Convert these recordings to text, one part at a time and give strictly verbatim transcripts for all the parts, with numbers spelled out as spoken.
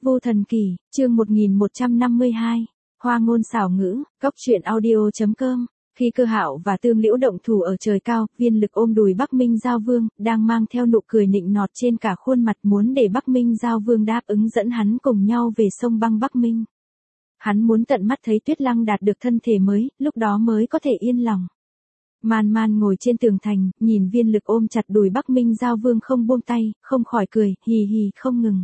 Vu Thần Kỳ, chương một nghìn một trăm năm mươi hai, Hoa ngôn xảo ngữ, Cốc truyện audio chấm com. Khi Cơ Hạo và Tương Liễu động thủ ở trời cao, Viên Lực ôm đùi Bắc Minh Giao Vương, đang mang theo nụ cười nịnh nọt trên cả khuôn mặt, muốn để Bắc Minh Giao Vương đáp ứng dẫn hắn cùng nhau về sông băng Bắc Minh. Hắn muốn tận mắt thấy Tuyết Lăng đạt được thân thể mới, lúc đó mới có thể yên lòng. Man Man ngồi trên tường thành, nhìn Viên Lực ôm chặt đùi Bắc Minh Giao Vương không buông tay, không khỏi cười, hì hì không ngừng.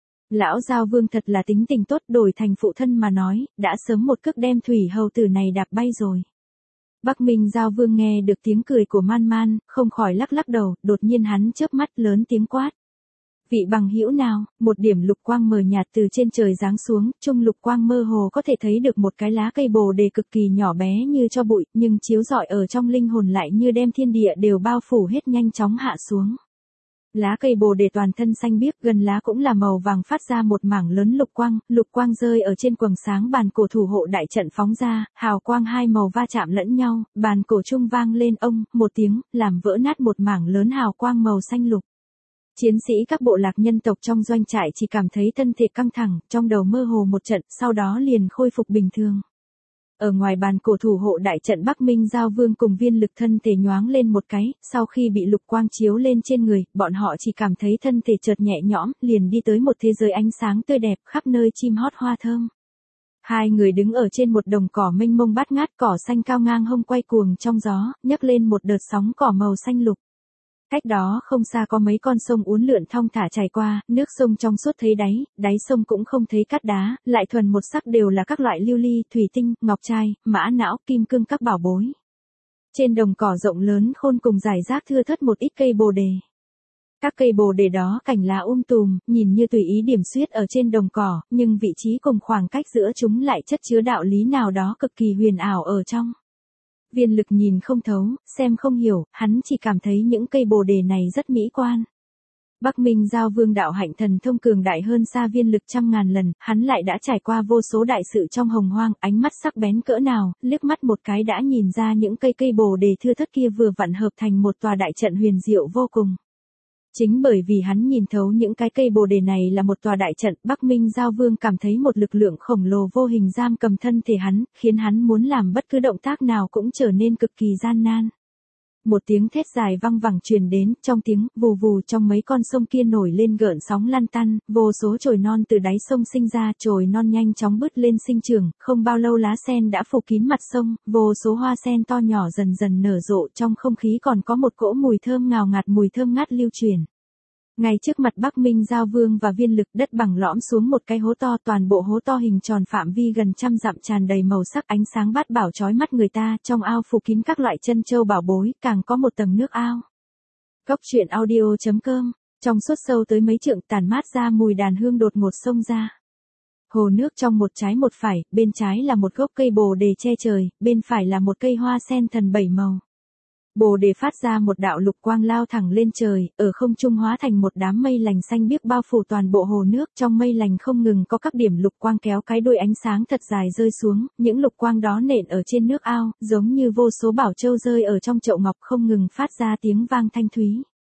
Lão Giao Vương thật là tính tình tốt, đổi thành phụ thân mà nói, đã sớm một cước đem thủy hầu tử này đạp bay rồi. Bắc Minh Giao Vương nghe được tiếng cười của Man Man, không khỏi lắc lắc đầu, đột nhiên hắn chớp mắt lớn tiếng quát. Vị bằng hữu nào, một điểm lục quang mờ nhạt từ trên trời giáng xuống, trung lục quang mơ hồ có thể thấy được một cái lá cây bồ đề cực kỳ nhỏ bé như cho bụi, nhưng chiếu rọi ở trong linh hồn lại như đem thiên địa đều bao phủ hết, nhanh chóng hạ xuống. Lá cây bồ đề toàn thân xanh biếc, gần lá cũng là màu vàng, phát ra một mảng lớn lục quang, lục quang rơi ở trên quầng sáng bàn cổ thủ hộ đại trận phóng ra, hào quang hai màu va chạm lẫn nhau, bàn cổ trung vang lên ông, một tiếng, làm vỡ nát một mảng lớn hào quang màu xanh lục. Chiến sĩ các bộ lạc nhân tộc trong doanh trại chỉ cảm thấy thân thể căng thẳng, trong đầu mơ hồ một trận, sau đó liền khôi phục bình thường. Ở ngoài bàn cổ thủ hộ đại trận, Bắc Minh Giao Vương cùng Viên Lực thân thể nhoáng lên một cái, sau khi bị lục quang chiếu lên trên người, bọn họ chỉ cảm thấy thân thể chợt nhẹ nhõm, liền đi tới một thế giới ánh sáng tươi đẹp, khắp nơi chim hót hoa thơm. Hai người đứng ở trên một đồng cỏ mênh mông bát ngát, cỏ xanh cao ngang hông quay cuồng trong gió, nhấc lên một đợt sóng cỏ màu xanh lục. Cách đó không xa có mấy con sông uốn lượn thong thả chảy qua, nước sông trong suốt thấy đáy, đáy sông cũng không thấy cát đá, lại thuần một sắc đều là các loại lưu ly, thủy tinh, ngọc trai, mã não, kim cương các bảo bối. Trên đồng cỏ rộng lớn khôn cùng rải rác thưa thớt một ít cây bồ đề. Các cây bồ đề đó cành lá um tùm, nhìn như tùy ý điểm xuyết ở trên đồng cỏ, nhưng vị trí cùng khoảng cách giữa chúng lại chất chứa đạo lý nào đó cực kỳ huyền ảo ở trong. Viên Lực nhìn không thấu, xem không hiểu, hắn chỉ cảm thấy những cây bồ đề này rất mỹ quan. Bắc Minh Giao Vương đạo hạnh thần thông cường đại hơn xa Viên Lực trăm ngàn lần, hắn lại đã trải qua vô số đại sự trong hồng hoang, ánh mắt sắc bén cỡ nào, liếc mắt một cái đã nhìn ra những cây cây bồ đề thưa thớt kia vừa vặn hợp thành một tòa đại trận huyền diệu vô cùng. Chính bởi vì hắn nhìn thấu những cái cây bồ đề này là một tòa đại trận, Bắc Minh Giao Vương cảm thấy một lực lượng khổng lồ vô hình giam cầm thân thể hắn, khiến hắn muốn làm bất cứ động tác nào cũng trở nên cực kỳ gian nan. Một tiếng thét dài văng vẳng truyền đến, trong tiếng vù vù trong mấy con sông kia nổi lên gợn sóng lăn tăn, vô số chồi non từ đáy sông sinh ra, chồi non nhanh chóng bứt lên sinh trưởng, không bao lâu lá sen đã phủ kín mặt sông, vô số hoa sen to nhỏ dần dần nở rộ, trong không khí còn có một cỗ mùi thơm ngào ngạt, mùi thơm ngát lưu truyền. Ngay trước mặt Bắc Minh Giao Vương và Viên Lực, đất bằng lõm xuống một cái hố to, toàn bộ hố to hình tròn phạm vi gần trăm dặm, tràn đầy màu sắc, ánh sáng bát bảo chói mắt người ta, trong ao phủ kín các loại chân châu bảo bối, càng có một tầng nước ao. Cốc truyện audio chấm com, trong suốt sâu tới mấy trượng, tản mát ra mùi đàn hương đột ngột xông ra. Hồ nước trong một trái một phải, bên trái là một gốc cây bồ đề che trời, bên phải là một cây hoa sen thần bảy màu. Bồ đề phát ra một đạo lục quang lao thẳng lên trời, ở không trung hóa thành một đám mây lành xanh biếc bao phủ toàn bộ hồ nước, trong mây lành không ngừng có các điểm lục quang kéo cái đuôi ánh sáng thật dài rơi xuống, những lục quang đó nện ở trên nước ao, giống như vô số bảo châu rơi ở trong chậu ngọc, không ngừng phát ra tiếng vang thanh thúy.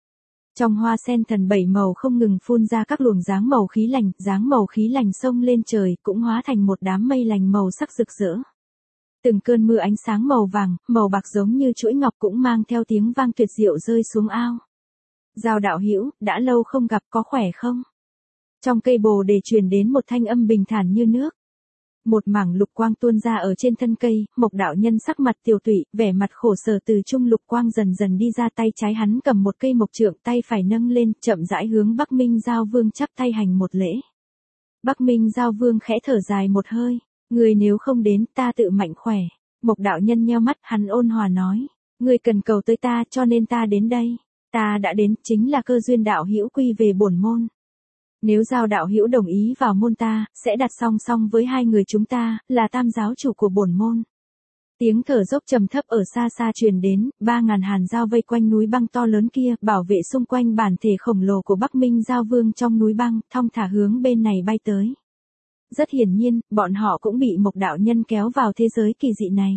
Trong hoa sen thần bảy màu không ngừng phun ra các luồng dáng màu khí lành, dáng màu khí lành xông lên trời, cũng hóa thành một đám mây lành màu sắc rực rỡ. Từng cơn mưa ánh sáng màu vàng, màu bạc giống như chuỗi ngọc cũng mang theo tiếng vang tuyệt diệu rơi xuống ao. Giao đạo hữu, đã lâu không gặp, có khỏe không? Trong cây bồ đề truyền đến một thanh âm bình thản như nước. Một mảng lục quang tuôn ra ở trên thân cây, Mộc đạo nhân sắc mặt tiều tụy, vẻ mặt khổ sở, từ trung lục quang dần dần đi ra, tay trái hắn cầm một cây mộc trượng, tay phải nâng lên, chậm rãi hướng Bắc Minh Giao Vương chắp tay hành một lễ. Bắc Minh Giao Vương khẽ thở dài một hơi. Người nếu không đến, ta tự mạnh khỏe. Mộc đạo nhân nheo mắt, hắn ôn hòa nói. Người cần cầu tới ta, cho nên ta đến đây. Ta đã đến, chính là cơ duyên đạo hữu quy về bổn môn. Nếu Giao đạo hữu đồng ý vào môn ta, sẽ đặt song song với hai người chúng ta, là tam giáo chủ của bổn môn. Tiếng thở dốc trầm thấp ở xa xa truyền đến, ba ngàn hàn giao vây quanh núi băng to lớn kia, bảo vệ xung quanh bản thể khổng lồ của Bắc Minh Giao Vương trong núi băng, thong thả hướng bên này bay tới. Rất hiển nhiên, bọn họ cũng bị Mộc đạo nhân kéo vào thế giới kỳ dị này.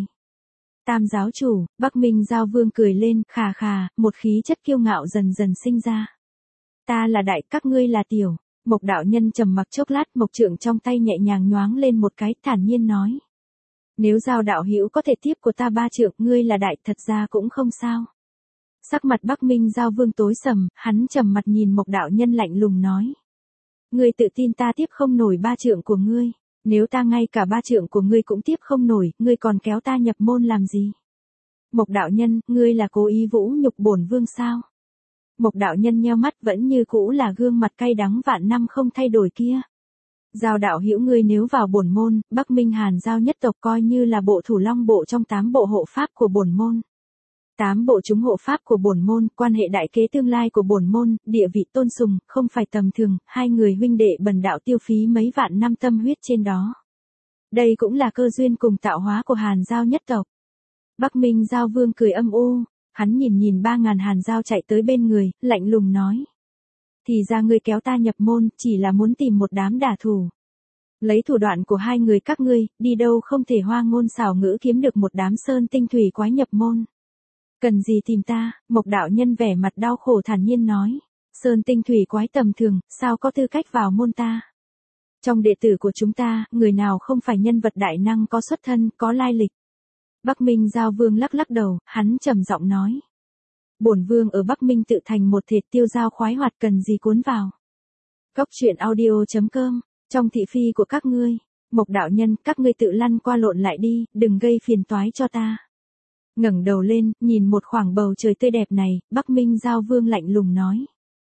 Tam giáo chủ, Bắc Minh Giao Vương cười lên, khà khà, một khí chất kiêu ngạo dần dần sinh ra. Ta là đại, các ngươi là tiểu. Mộc đạo nhân trầm mặc chốc lát, mộc trượng trong tay nhẹ nhàng nhoáng lên một cái, thản nhiên nói. Nếu Giao đạo hữu có thể tiếp của ta ba trượng, ngươi là đại, thật ra cũng không sao. Sắc mặt Bắc Minh Giao Vương tối sầm, hắn trầm mặt nhìn Mộc đạo nhân lạnh lùng nói. Ngươi tự tin ta tiếp không nổi ba trượng của ngươi, nếu ta ngay cả ba trượng của ngươi cũng tiếp không nổi, ngươi còn kéo ta nhập môn làm gì? Mộc đạo nhân, ngươi là cố ý vũ nhục bổn vương sao? Mộc đạo nhân nheo mắt, vẫn như cũ là gương mặt cay đắng vạn năm không thay đổi kia. Giao đạo hữu, ngươi nếu vào bổn môn, Bắc Minh Hàn Giao nhất tộc coi như là bộ thủ long bộ trong tám bộ hộ pháp của bổn môn. Tám bộ chúng hộ pháp của bổn môn, quan hệ đại kế tương lai của bổn môn, địa vị tôn sùng, không phải tầm thường, hai người huynh đệ bần đạo tiêu phí mấy vạn năm tâm huyết trên đó. Đây cũng là cơ duyên cùng tạo hóa của Hàn Giao nhất tộc. Bắc Minh Giao Vương cười âm u, hắn nhìn nhìn ba ngàn Hàn Giao chạy tới bên người, lạnh lùng nói. Thì ra ngươi kéo ta nhập môn, chỉ là muốn tìm một đám đả thủ. Lấy thủ đoạn của hai người các ngươi, đi đâu không thể hoa ngôn xảo ngữ kiếm được một đám sơn tinh thủy quái nhập môn. Cần gì tìm ta? Mộc đạo nhân vẻ mặt đau khổ thản nhiên nói. Sơn tinh thủy quái tầm thường, sao có tư cách vào môn ta? Trong đệ tử của chúng ta, người nào không phải nhân vật đại năng có xuất thân, có lai lịch? Bắc Minh Giao Vương lắc lắc đầu, hắn trầm giọng nói. Bổn vương ở Bắc Minh tự thành một thệt tiêu giao khoái hoạt, cần gì cuốn vào. Cốc truyện audio chấm com, trong thị phi của các ngươi, Mộc đạo nhân, các ngươi tự lăn qua lộn lại đi, đừng gây phiền toái cho ta. Ngẩng đầu lên, nhìn một khoảng bầu trời tươi đẹp này, Bắc Minh Giao Vương lạnh lùng nói.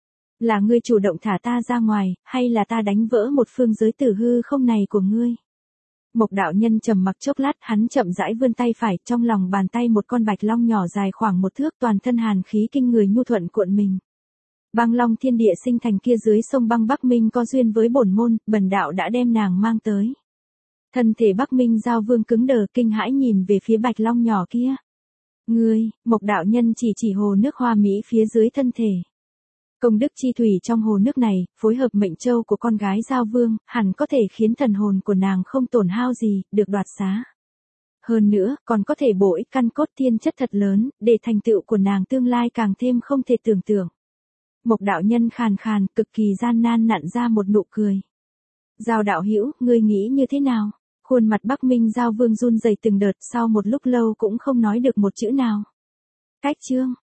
Là ngươi chủ động thả ta ra ngoài, hay là ta đánh vỡ một phương giới tử hư không này của ngươi? Mộc đạo nhân trầm mặc chốc lát, hắn chậm rãi vươn tay phải, trong lòng bàn tay một con bạch long nhỏ dài khoảng một thước, toàn thân hàn khí kinh người nhu thuận cuộn mình. Băng long thiên địa sinh thành kia dưới sông băng Bắc Minh có duyên với bổn môn, bần đạo đã đem nàng mang tới. Thân thể Bắc Minh Giao Vương cứng đờ, kinh hãi nhìn về phía bạch long nhỏ kia. Ngươi, Mộc đạo nhân chỉ chỉ hồ nước hoa mỹ phía dưới thân thể. Công đức chi thủy trong hồ nước này, phối hợp mệnh châu của con gái Giao Vương, hẳn có thể khiến thần hồn của nàng không tổn hao gì, được đoạt xá. Hơn nữa, còn có thể bổ ích căn cốt thiên chất thật lớn, để thành tựu của nàng tương lai càng thêm không thể tưởng tượng. Mộc đạo nhân khàn khàn, cực kỳ gian nan nặn ra một nụ cười. Giao đạo hữu, ngươi nghĩ như thế nào? Khuôn mặt Bắc Minh Giao Vương run rẩy từng đợt, sau một lúc lâu cũng không nói được một chữ nào. Cách chương